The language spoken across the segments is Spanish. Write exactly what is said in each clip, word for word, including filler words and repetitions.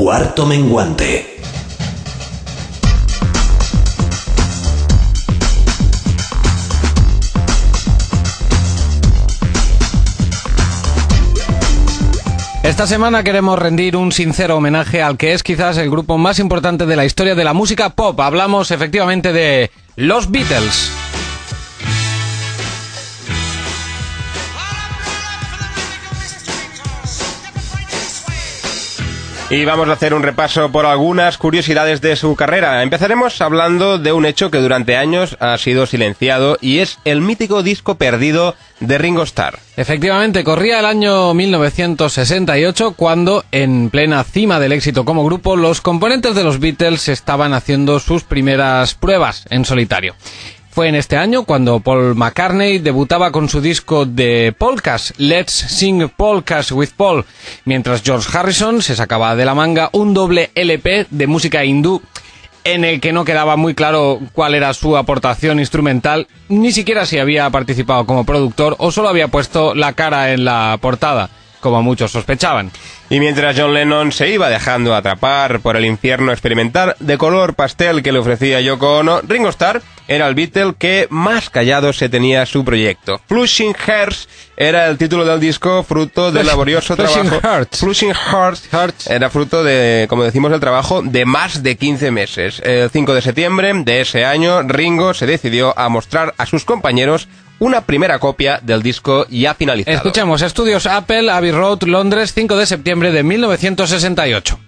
Cuarto menguante. Esta semana queremos rendir un sincero homenaje al que es quizás el grupo más importante de la historia de la música pop. Hablamos efectivamente de los Beatles. Y vamos a hacer un repaso por algunas curiosidades de su carrera. Empezaremos hablando de un hecho que durante años ha sido silenciado y es el mítico disco perdido de Ringo Starr. Efectivamente, corría el año mil novecientos sesenta y ocho cuando, en plena cima del éxito como grupo, los componentes de los Beatles estaban haciendo sus primeras pruebas en solitario. Fue en este año cuando Paul McCartney debutaba con su disco de polkas, Let's Sing Polkas with Paul, mientras George Harrison se sacaba de la manga un doble L P de música hindú en el que no quedaba muy claro cuál era su aportación instrumental, ni siquiera si había participado como productor o solo había puesto la cara en la portada, como muchos sospechaban. Y mientras John Lennon se iba dejando atrapar por el infierno experimental de color pastel que le ofrecía Yoko Ono, Ringo Starr era el Beatle que más callado se tenía su proyecto. Flushing Hearts era el título del disco, fruto del laborioso Flushing trabajo... Hearts. Flushing Hearts. Hearts. Era fruto de, como decimos, del trabajo de más de quince meses. El cinco de septiembre de ese año, Ringo se decidió a mostrar a sus compañeros una primera copia del disco ya finalizado. Escuchemos, Estudios Apple, Abbey Road, Londres, cinco de septiembre de mil novecientos sesenta y ocho.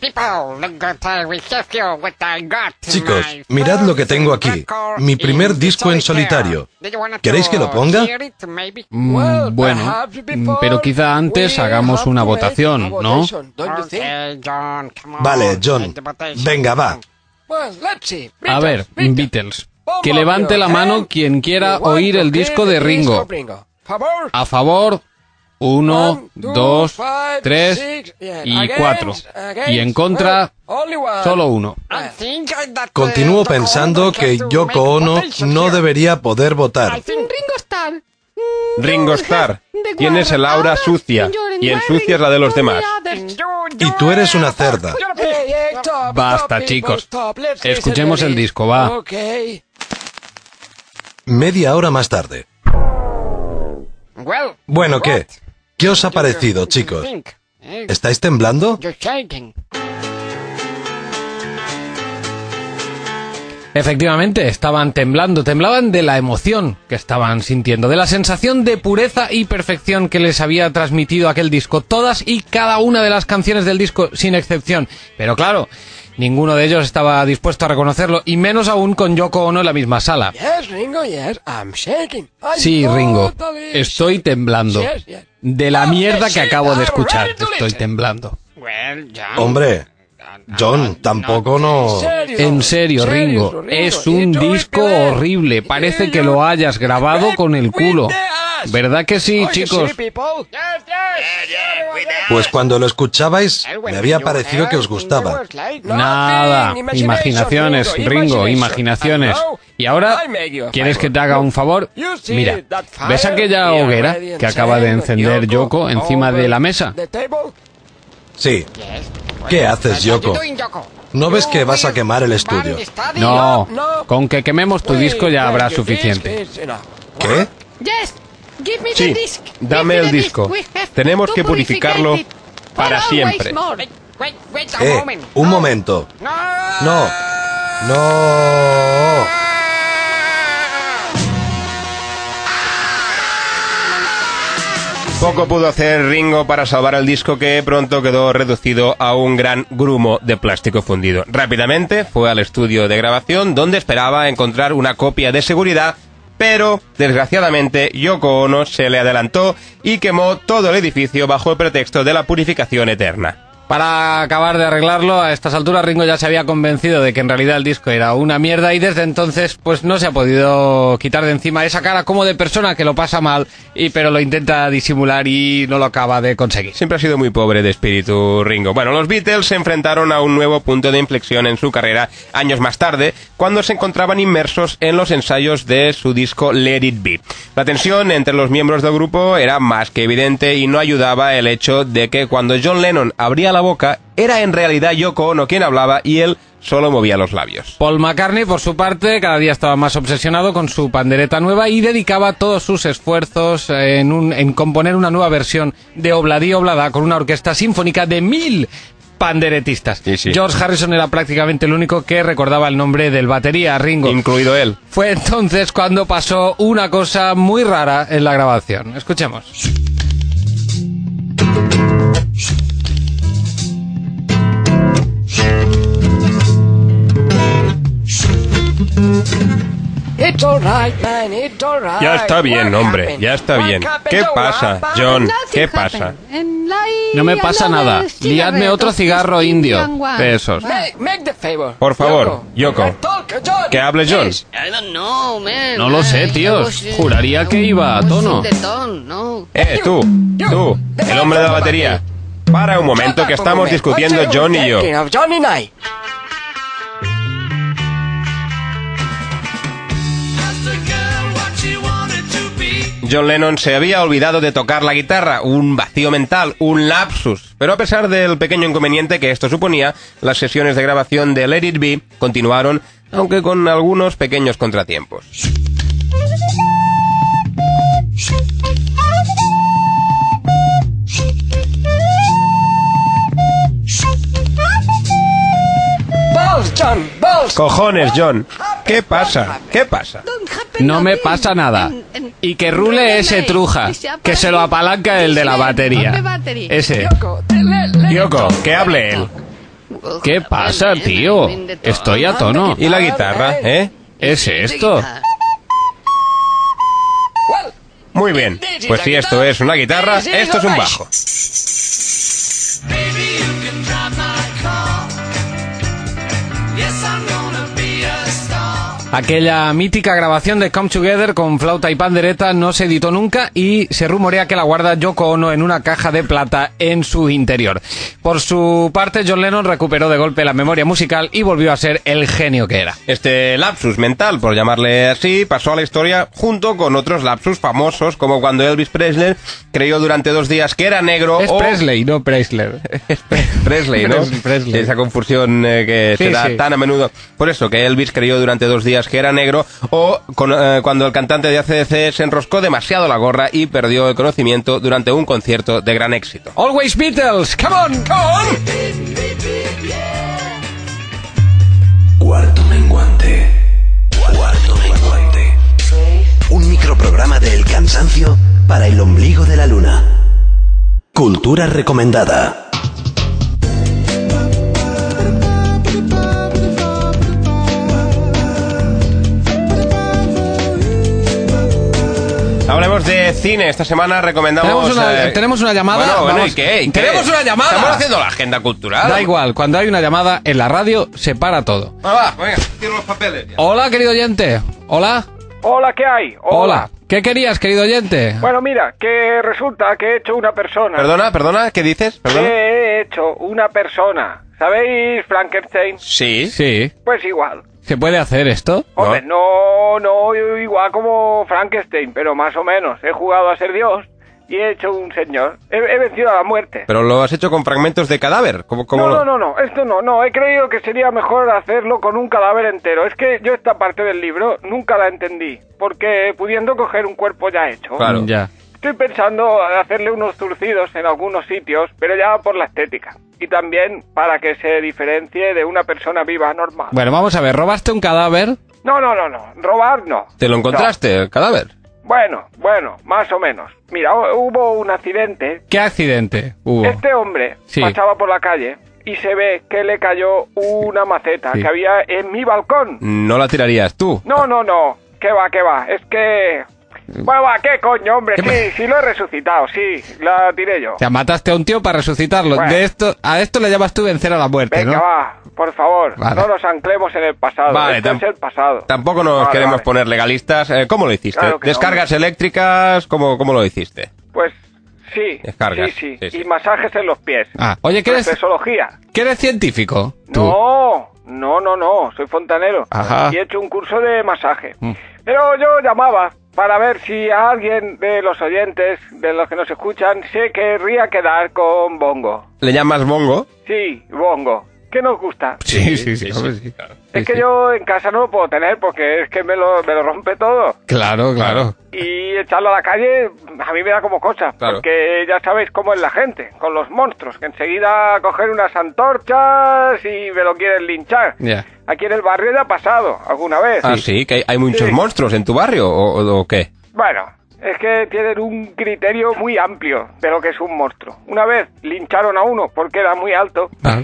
Chicos, mirad lo que tengo aquí. Mi primer disco en solitario. ¿Queréis que lo ponga? Mm, bueno, pero quizá antes hagamos una votación, ¿no? Vale, John. Venga, va. A ver, Beatles, que levante la mano quien quiera oír el disco de Ringo. A favor, uno, dos, tres y cuatro. Y en contra, solo uno. Continúo pensando que Yoko Ono no debería poder votar. Ringo Starr, tienes el aura sucia y ensucias la de los demás. Y tú eres una cerda. Basta, chicos. Escuchemos el disco, va. Media hora más tarde. Bueno, ¿qué? ¿Qué os ha parecido, chicos? ¿Estáis temblando? Efectivamente, estaban temblando, temblaban de la emoción que estaban sintiendo, de la sensación de pureza y perfección que les había transmitido aquel disco, todas y cada una de las canciones del disco, sin excepción. Pero claro, ninguno de ellos estaba dispuesto a reconocerlo, y menos aún con Yoko Ono en la misma sala. Sí, Ringo, estoy temblando. De la mierda que acabo de escuchar, estoy temblando. Hombre, John, tampoco no... En serio, Ringo, es un disco horrible. Parece que lo hayas grabado con el culo. ¿Verdad que sí, chicos? Pues cuando lo escuchabais, me había parecido que os gustaba. Nada, imaginaciones, Ringo, imaginaciones. ¿Y ahora quieres que te haga un favor? Mira, ¿ves aquella hoguera que acaba de encender Yoko encima de la mesa? Sí. ¿Qué haces, Yoko? ¿No ves que vas a quemar el estudio? No, con que quememos tu disco ya habrá suficiente. ¿Qué? Sí, dame el disco. Tenemos que purificarlo para siempre. Eh, un momento. No. No. Poco pudo hacer Ringo para salvar el disco, que pronto quedó reducido a un gran grumo de plástico fundido. Rápidamente fue al estudio de grabación, donde esperaba encontrar una copia de seguridad, pero desgraciadamente Yoko Ono se le adelantó y quemó todo el edificio bajo el pretexto de la purificación eterna. Para acabar de arreglarlo, a estas alturas Ringo ya se había convencido de que en realidad el disco era una mierda, y desde entonces pues no se ha podido quitar de encima esa cara como de persona que lo pasa mal, y pero lo intenta disimular y no lo acaba de conseguir. Siempre ha sido muy pobre de espíritu Ringo. Bueno, los Beatles se enfrentaron a un nuevo punto de inflexión en su carrera años más tarde, cuando se encontraban inmersos en los ensayos de su disco Let It Be. La tensión entre los miembros del grupo era más que evidente, y no ayudaba el hecho de que cuando John Lennon abría la la boca, era en realidad Yoko Ono quien hablaba y él solo movía los labios. Paul McCartney, por su parte, cada día estaba más obsesionado con su pandereta nueva y dedicaba todos sus esfuerzos en, un, en componer una nueva versión de Obladi Oblada con una orquesta sinfónica de mil panderetistas. Sí, sí. George Harrison era prácticamente el único que recordaba el nombre del batería, Ringo. Incluido él. Fue entonces cuando pasó una cosa muy rara en la grabación. Escuchemos. Ya está bien, hombre, ya está bien. ¿Qué pasa, John? ¿Qué pasa? No me pasa nada. Liadme otro cigarro indio. De esos. Por favor, Yoko, que hable John. No lo sé, tíos. Juraría que iba a tono. Eh, tú, tú, el hombre de la batería. Para un momento que estamos discutiendo John y yo. John Lennon se había olvidado de tocar la guitarra, un vacío mental, un lapsus. Pero a pesar del pequeño inconveniente que esto suponía, las sesiones de grabación de Let It Be continuaron, aunque con algunos pequeños contratiempos. Cojones, John. ¿Qué pasa? ¿Qué pasa? No me pasa nada. Y que rule ese truja, que se lo apalanca el de la batería. Ese. Yoko, que hable él. ¿Qué pasa, tío? Estoy a tono. ¿Y la guitarra, eh? ¿Es esto? Muy bien. Pues si esto es una guitarra, esto es un bajo. Aquella mítica grabación de Come Together con flauta y pandereta no se editó nunca y se rumorea que la guarda Yoko Ono en una caja de plata en su interior. Por su parte, John Lennon recuperó de golpe la memoria musical y volvió a ser el genio que era. Este lapsus mental, por llamarle así, pasó a la historia junto con otros lapsus famosos, como cuando Elvis Presley creyó durante dos días que era negro. Es o... Presley, no Presley. Presley, ¿no? Presley. Esa confusión eh, que Sí, se da sí. tan a menudo. Por eso, que Elvis creyó durante dos días que era negro, o con, eh, cuando el cantante de A C D C se enroscó demasiado la gorra y perdió el conocimiento durante un concierto de gran éxito. Always Beatles, come on, come on. Cuarto menguante. Cuarto menguante. Un microprograma del cansancio para el ombligo de la luna. Cultura recomendada. Hablemos de cine. Esta semana recomendamos... Tenemos una, eh, tenemos una llamada. Bueno, bueno, Vamos. ¿y qué? ¿Y qué? Tenemos una llamada. Estamos haciendo la agenda cultural. Da igual, cuando hay una llamada en la radio se para todo. Ah, va, venga, tiro los papeles. Hola, querido oyente. Hola. Hola, ¿qué hay? Hola. ¿Qué querías, querido oyente? Bueno, mira, que resulta que he hecho una persona. Perdona, perdona, ¿qué dices? Perdona. Que he hecho una persona. ¿Sabéis Frankenstein? Sí. Sí. Pues igual. ¿Se puede hacer esto? Hombre, no, no igual como Frankenstein, pero más o menos. He jugado a ser Dios y he hecho un señor. He, he vencido a la muerte. Pero lo has hecho con fragmentos de cadáver. ¿Cómo, cómo No, lo- no, no, no, esto no, no, he creído que sería mejor hacerlo con un cadáver entero. Es que yo esta parte del libro nunca la entendí, porque pudiendo coger un cuerpo ya hecho, Claro. Ya. estoy pensando hacerle unos zurcidos en algunos sitios, pero ya por la estética. Y también para que se diferencie de una persona viva normal. Bueno, vamos a ver, ¿robaste un cadáver? No, no, no, no, robar no. ¿Te lo encontraste, el cadáver? Bueno, bueno, más o menos. Mira, hu- hubo un accidente. ¿Qué accidente hubo? Este hombre Sí. pasaba por la calle y se ve que le cayó una maceta Sí. que había en mi balcón. No la tirarías tú. No, no, no, que va, que va, es que... Bueno, va, ¿qué coño, hombre? Sí, sí lo he resucitado, sí, la tiré yo. O sea, mataste a un tío para resucitarlo. Bueno. De esto, a esto le llamas tú vencer a la muerte, Venga, ¿no? va, por favor, Vale. no nos anclemos en el pasado. Vale, Esto tam- es el pasado. Tampoco nos Vale, queremos vale. poner legalistas. Eh, ¿Cómo lo hiciste? Claro que no, ¿Descargas eléctricas? ¿Cómo, ¿Cómo lo hiciste? Pues sí, Descargas, sí, sí, sí, sí. y masajes en los pies. Ah, oye, ¿qué eres, Reflexología. ¿qué eres científico? Tú. No, no, no, no, soy fontanero. Ajá. Y he hecho un curso de masaje. Mm. Pero yo llamaba para ver si a alguien de los oyentes, de los que nos escuchan, se querría quedar con Bongo. ¿Le llamas Bongo? Sí, Bongo. ¿Qué nos gusta? Sí, sí, sí. sí, sí. Claro. Es Sí, que sí. yo en casa no lo puedo tener porque es que me lo, me lo rompe todo. Claro, claro. Y echarlo a la calle a mí me da como cosa. Claro. Porque ya sabéis cómo es la gente, con los monstruos, que enseguida cogen unas antorchas y me lo quieren linchar. Ya. Aquí en el barrio ya ha pasado alguna vez. Ah, sí, que hay, hay muchos Sí. monstruos en tu barrio, ¿o, o- o qué? Bueno, es que tienen un criterio muy amplio de lo que es un monstruo. Una vez lincharon a uno porque era muy alto. Ah.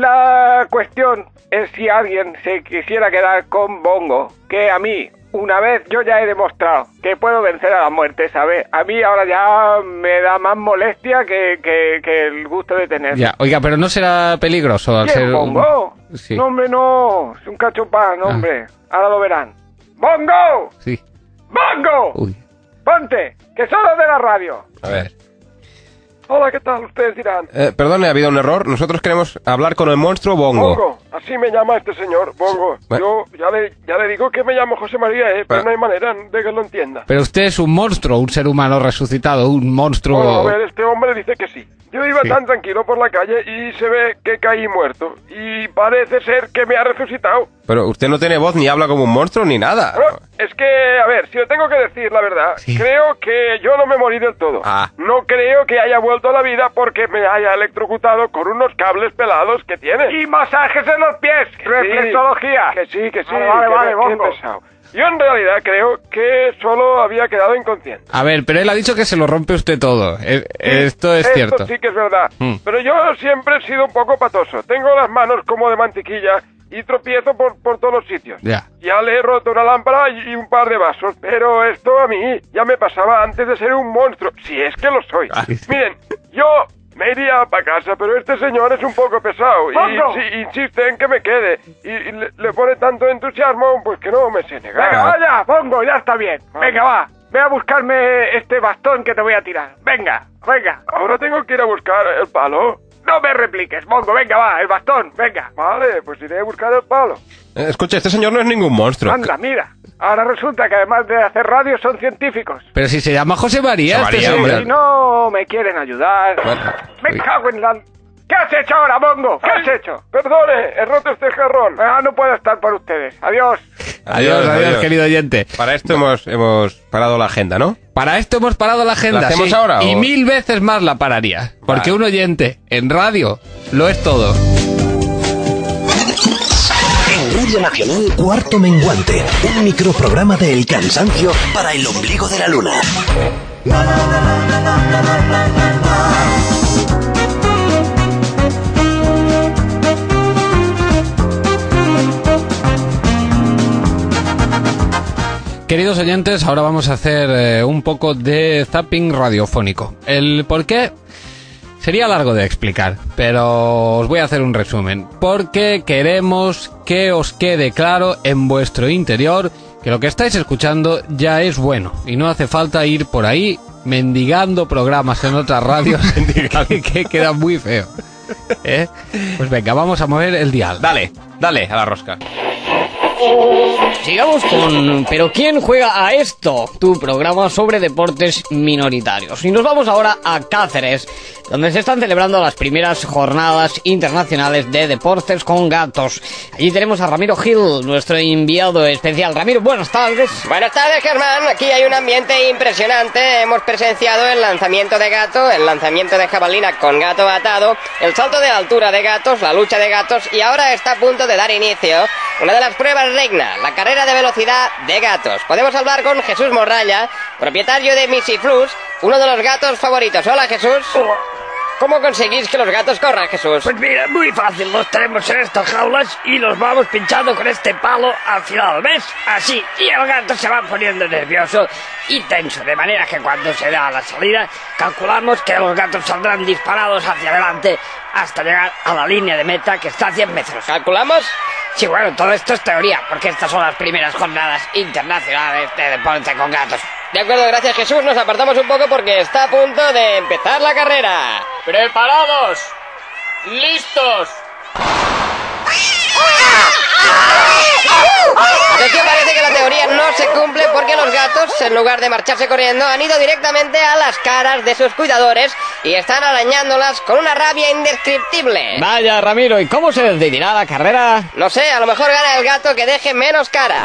La cuestión es si alguien se quisiera quedar con Bongo, que a mí, una vez yo ya he demostrado que puedo vencer a la muerte, ¿sabes? A mí ahora ya me da más molestia que, que, que el gusto de tener. Ya, oiga, pero no será peligroso al ¿Quién, ser... un- Bongo? Sí. No, hombre, no. Es un cachopán, hombre. Ahora lo verán. ¡Bongo! Sí. ¡Bongo! Uy. ¡Ponte! ¡Que son los de la radio! A ver. Hola, ¿qué tal? Ustedes dirán. Eh, perdone, ha habido un error. Nosotros queremos hablar con el monstruo Bongo. Bongo, así me llama este señor, Bongo. Bueno. Yo ya le, ya le digo que me llamo José María, ¿eh? Pero Pero- no hay manera de que lo entienda. Pero usted es un monstruo, un ser humano resucitado, un monstruo... Bueno, a ver, este hombre dice que sí. Yo iba Sí. tan tranquilo por la calle y se ve que caí muerto. Y parece ser que me ha resucitado. Pero usted no tiene voz ni habla como un monstruo ni nada. Bueno, es que, a ver, si lo tengo que decir la verdad, Sí. creo que yo no me morí del todo. Ah. No creo que haya vuelto a la vida porque me haya electrocutado con unos cables pelados que tiene. Y masajes en los pies. Reflexología. Que sí, que sí. Vale, vale, que vale, me- Bongo. que he pesado. Yo en realidad creo que solo había quedado inconsciente. A ver, pero él ha dicho que se lo rompe usted todo. Eh, Esto es Esto cierto. sí que es verdad. Mm. Pero yo siempre he sido un poco patoso. Tengo las manos como de mantequilla y tropiezo por, por todos los sitios. Ya. Ya le he roto una lámpara y un par de vasos, pero esto a mí ya me pasaba antes de ser un monstruo, si es que lo soy. Ah. Miren, yo me iría para casa, pero este señor es un poco pesado y ¡Bongo! si insiste en que me quede y, y le, le pone tanto entusiasmo, pues que no me sé negar. Venga, vaya, Bongo, ya está bien. Ah. Venga, va. Ve a buscarme este bastón que te voy a tirar. Venga, venga. Ahora tengo que ir a buscar el palo. No me repliques, Bongo. Venga, va, el bastón. Venga. Vale, pues iré a buscar el palo. Eh, escucha, este señor no es ningún monstruo. Anda, mira. Ahora resulta que además de hacer radio son científicos. Pero si se llama José María, José este María, señor. hombre. Y no me quieren ayudar. Bueno, Me uy. cago en la... ¿Qué has hecho ahora, Bongo? ¿Qué has hecho? Perdone, he roto este jarrón. Ah, no puedo estar por ustedes. Adiós. Adiós, adiós, querido oyente. Para esto hemos, hemos parado la agenda, ¿no? Para esto hemos parado la agenda. ¿La hacemos sí, ahora Y o- mil veces más la pararía. Porque Vale. un oyente en radio lo es todo. En Radio Nacional, Cuarto Menguante, un microprograma de El Cansancio para el ombligo de la luna. Queridos oyentes, ahora vamos a hacer eh, un poco de zapping radiofónico. El por qué sería largo de explicar, pero os voy a hacer un resumen. Porque queremos que os quede claro en vuestro interior que lo que estáis escuchando ya es bueno y no hace falta ir por ahí mendigando programas en otras radios que, que queda muy feo. ¿Eh? Pues venga, vamos a mover el dial. Dale, dale a la rosca. Sigamos con ¿Pero quién juega a esto? Tu programa sobre deportes minoritarios. Y nos vamos ahora a Cáceres, donde se están celebrando las primeras jornadas internacionales de deportes con gatos. Allí tenemos a Ramiro Gil, nuestro enviado especial. Ramiro, buenas tardes. Buenas tardes, Germán. Aquí hay un ambiente impresionante. Hemos presenciado el lanzamiento de gato, el lanzamiento de jabalina con gato atado, el salto de altura de gatos, la lucha de gatos y ahora está a punto de dar inicio una de las pruebas regna, la carrera de velocidad de gatos. Podemos hablar con Jesús Morralla, propietario de Misiflus, uno de los gatos favoritos. Hola, Jesús. ¿Cómo conseguís que los gatos corran, Jesús? Pues mira, muy fácil, los tenemos en estas jaulas y los vamos pinchando con este palo afilado, ¿ves? Así, y el gato se va poniendo nervioso y tenso, de manera que cuando se da la salida, calculamos que los gatos saldrán disparados hacia adelante hasta llegar a la línea de meta que está a cien metros. ¿Calculamos? Sí, bueno, todo esto es teoría, porque estas son las primeras jornadas internacionales de deporte con gatos. De acuerdo, gracias, Jesús. Nos apartamos un poco porque está a punto de empezar la carrera. ¡Preparados! ¡Listos! Atención, parece que la teoría teoría no se cumple porque los gatos, en lugar de marcharse corriendo, han ido directamente a las caras de sus cuidadores y están arañándolas con una rabia indescriptible. Vaya, Ramiro, ¿y cómo se decidirá la carrera? No sé, a lo mejor gana el gato que deje menos cara.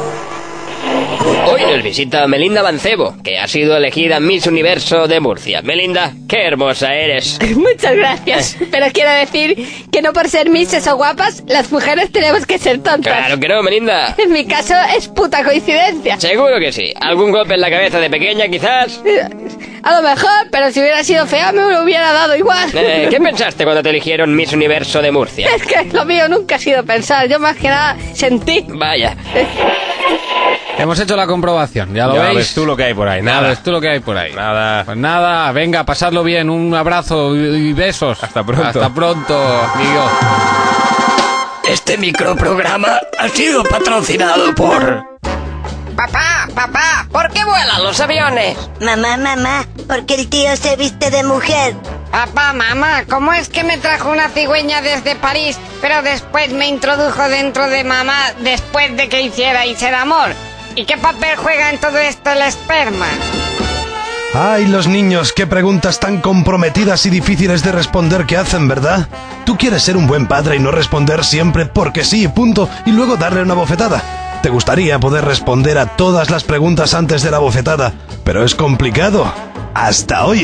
Hoy nos visita Melinda Mancebo, que ha sido elegida Miss Universo de Murcia. Melinda, qué hermosa eres. Muchas gracias, pero quiero decir que no por ser misses o guapas, las mujeres tenemos que ser tontas. Claro que no, Melinda. En mi caso es puta coincidencia. Seguro que sí. ¿Algún golpe en la cabeza de pequeña, quizás? A lo mejor, pero si hubiera sido fea me lo hubiera dado igual. Eh, ¿Qué pensaste cuando te eligieron Miss Universo de Murcia? Es que lo mío nunca ha sido pensar, yo más que nada sentí. Vaya. Hemos hecho la comprobación, ya lo Ya veis. ves tú lo que hay por ahí, Ya nada. ves tú lo que hay por ahí. Nada. Pues nada, venga, pasadlo bien, un abrazo y y besos. Hasta pronto. Hasta pronto, amigo. Este microprograma ha sido patrocinado por... Papá, papá, ¿por qué vuelan los aviones? Mamá, mamá, porque el tío se viste de mujer. Papá, mamá, ¿cómo es que me trajo una cigüeña desde París, pero después me introdujo dentro de mamá después de que hicierais el amor? ¿Y qué papel juega en todo esto el esperma? Ay, los niños, qué preguntas tan comprometidas y difíciles de responder que hacen, ¿verdad? Tú quieres ser un buen padre y no responder siempre porque sí, punto, y luego darle una bofetada. Te gustaría poder responder a todas las preguntas antes de la bofetada, pero es complicado. Hasta hoy.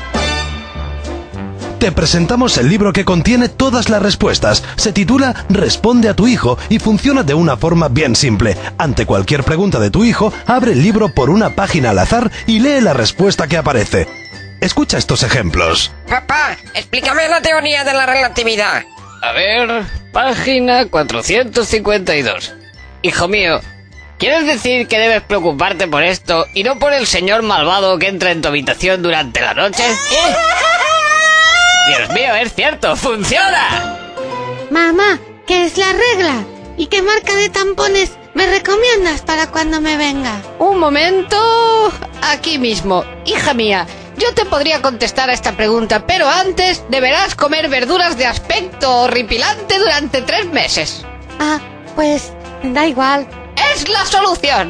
Te presentamos el libro que contiene todas las respuestas. Se titula Responde a tu hijo y funciona de una forma bien simple. Ante cualquier pregunta de tu hijo, abre el libro por una página al azar y lee la respuesta que aparece. Escucha estos ejemplos. Papá, explícame la teoría de la relatividad. A ver, página cuatrocientos cincuenta y dos. Hijo mío, ¿quieres decir que debes preocuparte por esto y no por el señor malvado que entra en tu habitación durante la noche? ¿Eh? Dios mío, es cierto, ¡funciona! Mamá, ¿qué es la regla? ¿Y qué marca de tampones me recomiendas para cuando me venga? Un momento, aquí mismo. Hija mía, yo te podría contestar a esta pregunta, pero antes deberás comer verduras de aspecto horripilante durante tres meses. Ah, pues da igual. ¡Es la solución!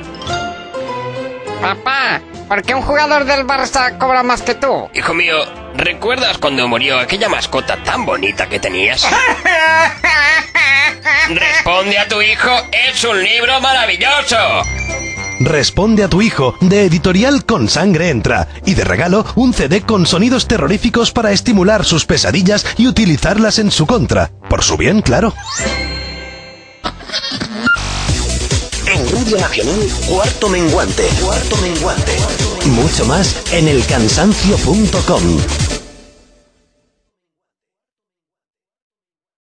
Papá, ¿por qué un jugador del Barça cobra más que tú? Hijo mío, ¿recuerdas cuando murió aquella mascota tan bonita que tenías? Responde a tu hijo, es un libro maravilloso. Responde a tu hijo, de Editorial Con Sangre Entra. Y de regalo, un C D con sonidos terroríficos para estimular sus pesadillas y utilizarlas en su contra. Por su bien, claro. En Radio Nacional, Cuarto Menguante. Cuarto Menguante. Mucho más en el cansancio punto com.